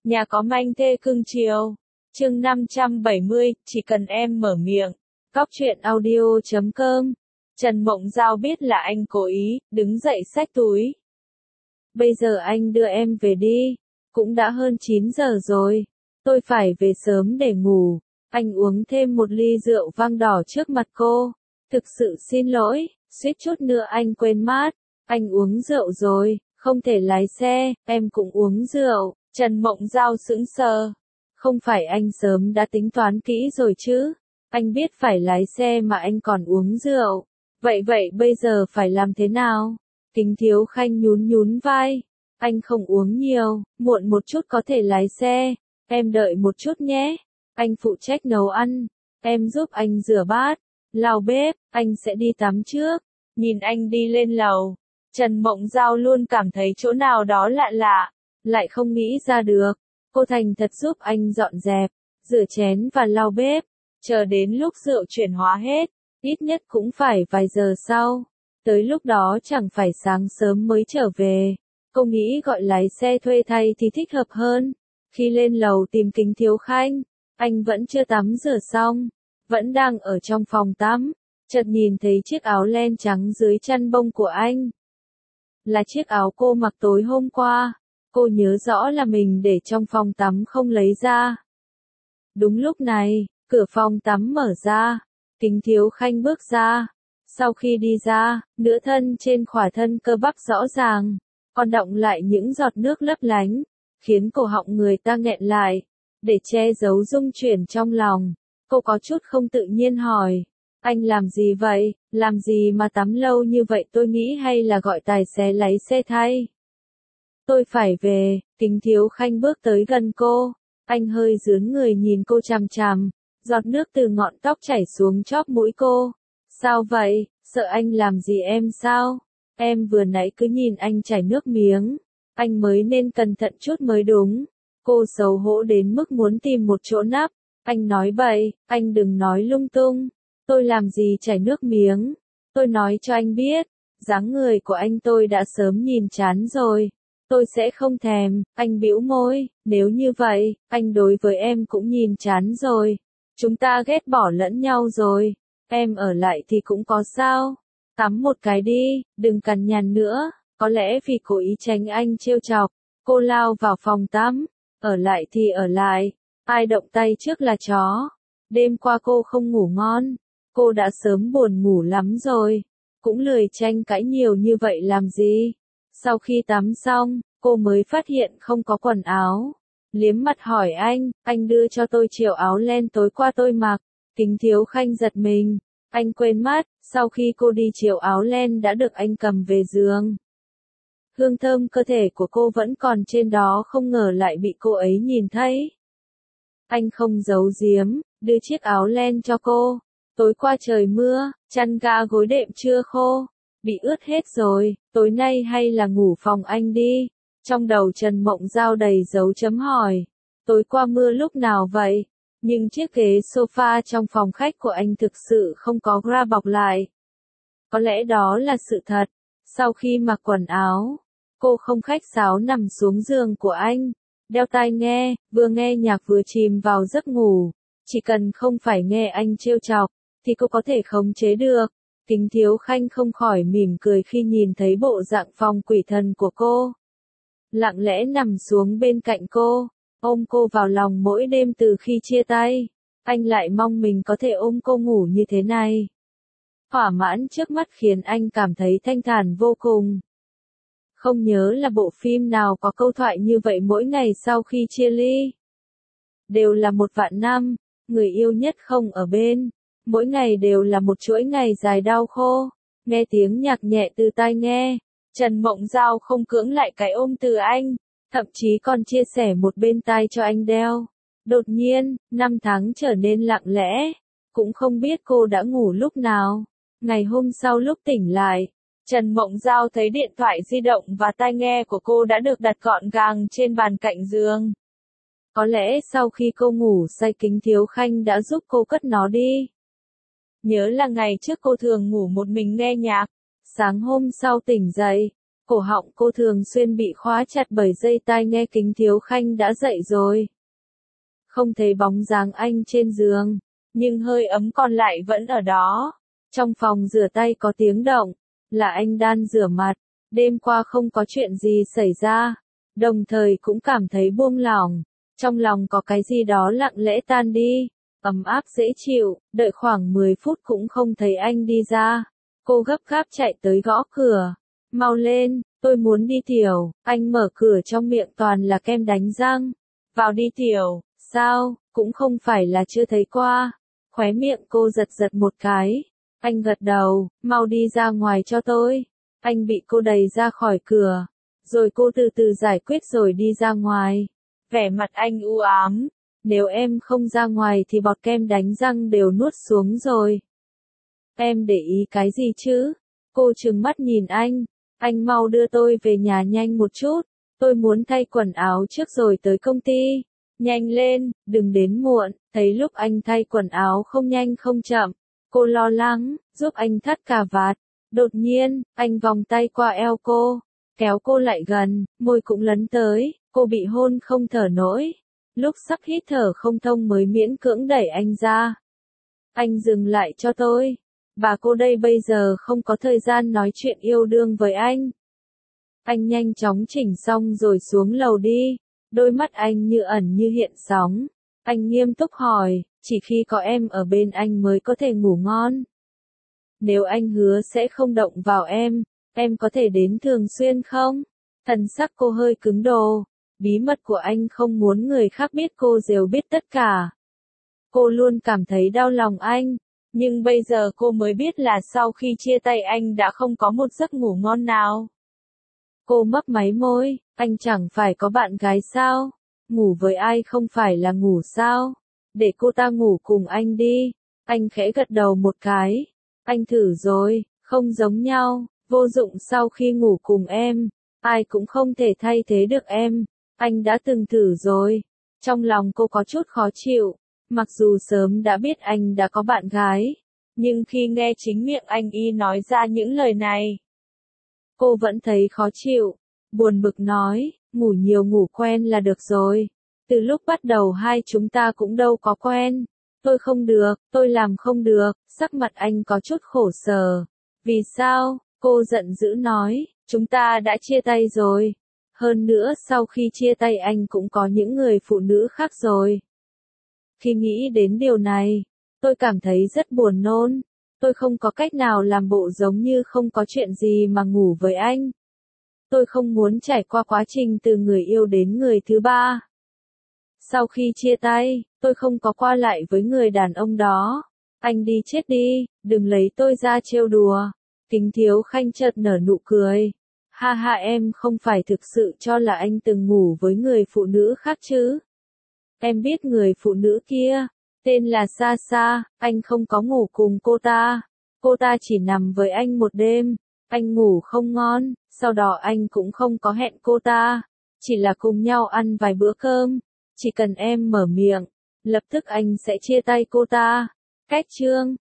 Nhà có manh thê cưng chiều. Chương 570, chỉ cần em mở miệng. Cóc truyện audio.com. Trần Mộng Giao biết là anh cố ý, đứng dậy xách túi. Bây giờ anh đưa em về đi. Cũng đã hơn 9 giờ rồi. Tôi phải về sớm để ngủ. Anh uống thêm một ly rượu vang đỏ trước mặt cô. Thực sự xin lỗi, suýt chút nữa anh quên mất. Anh uống rượu rồi, không thể lái xe, em cũng uống rượu. Trần Mộng Giao sững sờ. Không phải anh sớm đã tính toán kỹ rồi chứ? Anh biết phải lái xe mà anh còn uống rượu. Vậy bây giờ phải làm thế nào? Kính Thiếu Khanh nhún nhún vai. Anh không uống nhiều, muộn một chút có thể lái xe. Em đợi một chút nhé. Anh phụ trách nấu ăn. Em giúp anh rửa bát, lau bếp, anh sẽ đi tắm trước. Nhìn anh đi lên lầu. Trần Mộng Giao luôn cảm thấy chỗ nào đó lạ lạ. Lại không nghĩ ra được. Cô thành thật giúp anh dọn dẹp, rửa chén và lau bếp. Chờ đến lúc rượu chuyển hóa hết, ít nhất cũng phải vài giờ sau. Tới lúc đó chẳng phải sáng sớm mới trở về. Cô nghĩ gọi lái xe thuê thay thì thích hợp hơn. Khi lên lầu tìm Kính Thiếu Khanh, anh vẫn chưa tắm rửa xong, vẫn đang ở trong phòng tắm. Chợt nhìn thấy chiếc áo len trắng dưới chăn bông của anh. Là chiếc áo cô mặc tối hôm qua. Cô nhớ rõ là mình để trong phòng tắm không lấy ra. Đúng lúc này, cửa phòng tắm mở ra. Kính Thiếu Khanh bước ra. Sau khi đi ra, nửa thân trên khỏa thân cơ bắp rõ ràng, còn đọng lại những giọt nước lấp lánh, khiến cổ họng người ta nghẹn lại. Để che giấu rung chuyển trong lòng, cô có chút không tự nhiên hỏi. Anh làm gì vậy? Làm gì mà tắm lâu như vậy? Tôi nghĩ hay là gọi tài xế lấy xe thay. Tôi phải về. Kính Thiếu Khanh bước tới gần cô. Anh hơi dướn người nhìn cô chằm chằm. Giọt nước từ ngọn tóc chảy xuống chóp mũi cô. Sao vậy? Sợ anh làm gì em sao? Em vừa nãy cứ nhìn anh chảy nước miếng. Anh mới nên cẩn thận chút mới đúng. Cô xấu hổ đến mức muốn tìm một chỗ nấp. Anh nói bậy, anh đừng nói lung tung. Tôi làm gì chảy nước miếng? Tôi nói cho anh biết. Dáng người của anh tôi đã sớm nhìn chán rồi. Tôi sẽ không thèm. Anh bĩu môi. Nếu như vậy, anh đối với em cũng nhìn chán rồi. Chúng ta ghét bỏ lẫn nhau rồi. Em ở lại thì cũng có sao. Tắm một cái đi, đừng cằn nhằn nữa. Có lẽ vì cố ý tránh anh trêu chọc, cô lao vào phòng tắm. Ở lại thì ở lại. Ai động tay trước là chó. Đêm qua cô không ngủ ngon. Cô đã sớm buồn ngủ lắm rồi. Cũng lười tranh cãi nhiều như vậy làm gì. Sau khi tắm xong, cô mới phát hiện không có quần áo. Liếm mặt hỏi anh đưa cho tôi chiều áo len tối qua tôi mặc. Kính Thiếu Khanh giật mình. Anh quên mất, sau khi cô đi chiều áo len đã được anh cầm về giường. Hương thơm cơ thể của cô vẫn còn trên đó, không ngờ lại bị cô ấy nhìn thấy. Anh không giấu giếm, đưa chiếc áo len cho cô. Tối qua trời mưa, chăn ga gối đệm chưa khô, bị ướt hết rồi, tối nay hay là ngủ phòng anh đi. Trong đầu Trần Mộng Giao đầy dấu chấm hỏi. Tối qua mưa lúc nào vậy? Nhưng chiếc ghế sofa trong phòng khách của anh thực sự không có gra bọc lại. Có lẽ đó là sự thật. Sau khi mặc quần áo, cô không khách sáo nằm xuống giường của anh, đeo tai nghe, vừa nghe nhạc vừa chìm vào giấc ngủ. Chỉ cần không phải nghe anh trêu chọc, thì cô có thể khống chế được. Kính Thiếu Khanh không khỏi mỉm cười khi nhìn thấy bộ dạng phong quỷ thần của cô. Lặng lẽ nằm xuống bên cạnh cô, ôm cô vào lòng mỗi đêm từ khi chia tay. Anh lại mong mình có thể ôm cô ngủ như thế này. Thỏa mãn trước mắt khiến anh cảm thấy thanh thản vô cùng. Không nhớ là bộ phim nào có câu thoại như vậy mỗi ngày sau khi chia ly. Đều là 1.000.000 năm, người yêu nhất không ở bên. Mỗi ngày đều là một chuỗi ngày dài đau khô. Nghe tiếng nhạc nhẹ từ tai nghe, Trần Mộng Giao không cưỡng lại cái ôm từ anh, thậm chí còn chia sẻ một bên tai cho anh đeo. Đột nhiên, năm tháng trở nên lặng lẽ, cũng không biết cô đã ngủ lúc nào. Ngày hôm sau lúc tỉnh lại, Trần Mộng Giao thấy điện thoại di động và tai nghe của cô đã được đặt gọn gàng trên bàn cạnh giường. Có lẽ sau khi cô ngủ say Kính Thiếu Khanh đã giúp cô cất nó đi. Nhớ là ngày trước cô thường ngủ một mình nghe nhạc. Sáng hôm sau tỉnh dậy, Cổ họng cô thường xuyên bị khóa chặt bởi dây tai nghe. Kính Thiếu Khanh đã dậy rồi. Không thấy bóng dáng anh trên giường, nhưng hơi ấm còn lại vẫn ở đó. Trong phòng rửa tay có tiếng động, là anh đang rửa mặt. Đêm qua không có chuyện gì xảy ra, đồng thời cũng cảm thấy buông lỏng. Trong lòng có cái gì đó lặng lẽ tan đi, ấm áp dễ chịu. Đợi khoảng 10 phút cũng không thấy anh đi ra. Cô gấp gáp chạy tới gõ cửa. Mau lên, tôi muốn đi tiểu. Anh mở cửa trong miệng toàn là kem đánh răng. Vào đi tiểu. Sao, cũng không phải là chưa thấy qua. Khóe miệng cô giật giật một cái. Anh gật đầu, mau đi ra ngoài cho tôi. Anh bị cô đẩy ra khỏi cửa. Rồi cô từ từ giải quyết rồi đi ra ngoài. Vẻ mặt anh u ám. Nếu em không ra ngoài thì bọt kem đánh răng đều nuốt xuống rồi. Em để ý cái gì chứ? Cô trừng mắt nhìn anh. Anh mau đưa tôi về nhà nhanh một chút. Tôi muốn thay quần áo trước rồi tới công ty. Nhanh lên, đừng đến muộn. Thấy lúc anh thay quần áo không nhanh không chậm. Cô lo lắng, giúp anh thắt cà vạt. Đột nhiên, anh vòng tay qua eo cô. Kéo cô lại gần, môi cũng lấn tới. Cô bị hôn không thở nổi. Lúc sắp hít thở không thông mới miễn cưỡng đẩy anh ra. Anh dừng lại cho tôi. Bà cô đây bây giờ không có thời gian nói chuyện yêu đương với anh. Anh nhanh chóng chỉnh xong rồi xuống lầu đi. Đôi mắt anh như ẩn như hiện sóng. Anh nghiêm túc hỏi, chỉ khi có em ở bên anh mới có thể ngủ ngon. Nếu anh hứa sẽ không động vào em có thể đến thường xuyên không? Thần sắc cô hơi cứng đờ. Bí mật của anh không muốn người khác biết, cô đều biết tất cả. Cô luôn cảm thấy đau lòng anh. Nhưng bây giờ cô mới biết là sau khi chia tay anh đã không có một giấc ngủ ngon nào. Cô mấp máy môi, anh chẳng phải có bạn gái sao? Ngủ với ai không phải là ngủ sao? Để cô ta ngủ cùng anh đi. Anh khẽ gật đầu một cái. Anh thử rồi, không giống nhau, vô dụng sau khi ngủ cùng em. Ai cũng không thể thay thế được em. Anh đã từng thử rồi. Trong lòng cô có chút khó chịu. Mặc dù sớm đã biết anh đã có bạn gái. Nhưng khi nghe chính miệng anh y nói ra những lời này, cô vẫn thấy khó chịu. Buồn bực nói, ngủ nhiều ngủ quen là được rồi. Từ lúc bắt đầu hai chúng ta cũng đâu có quen. Tôi không được, tôi làm không được. Sắc mặt anh có chút khổ sở. Vì sao? Cô giận dữ nói, chúng ta đã chia tay rồi. Hơn nữa sau khi chia tay anh cũng có những người phụ nữ khác rồi. Khi nghĩ đến điều này, tôi cảm thấy rất buồn nôn. Tôi không có cách nào làm bộ giống như không có chuyện gì mà ngủ với anh. Tôi không muốn trải qua quá trình từ người yêu đến người thứ ba. Sau khi chia tay, tôi không có qua lại với người đàn ông đó. Anh đi chết đi, đừng lấy tôi ra trêu đùa. Kính Thiếu Khanh chợt nở nụ cười. Ha ha, em không phải thực sự cho là anh từng ngủ với người phụ nữ khác chứ? Em biết người phụ nữ kia, tên là Sa Sa, anh không có ngủ cùng cô ta. Cô ta chỉ nằm với anh một đêm, anh ngủ không ngon, sau đó anh cũng không có hẹn cô ta. Chỉ là cùng nhau ăn vài bữa cơm, chỉ cần em mở miệng, lập tức anh sẽ chia tay cô ta. Cách chương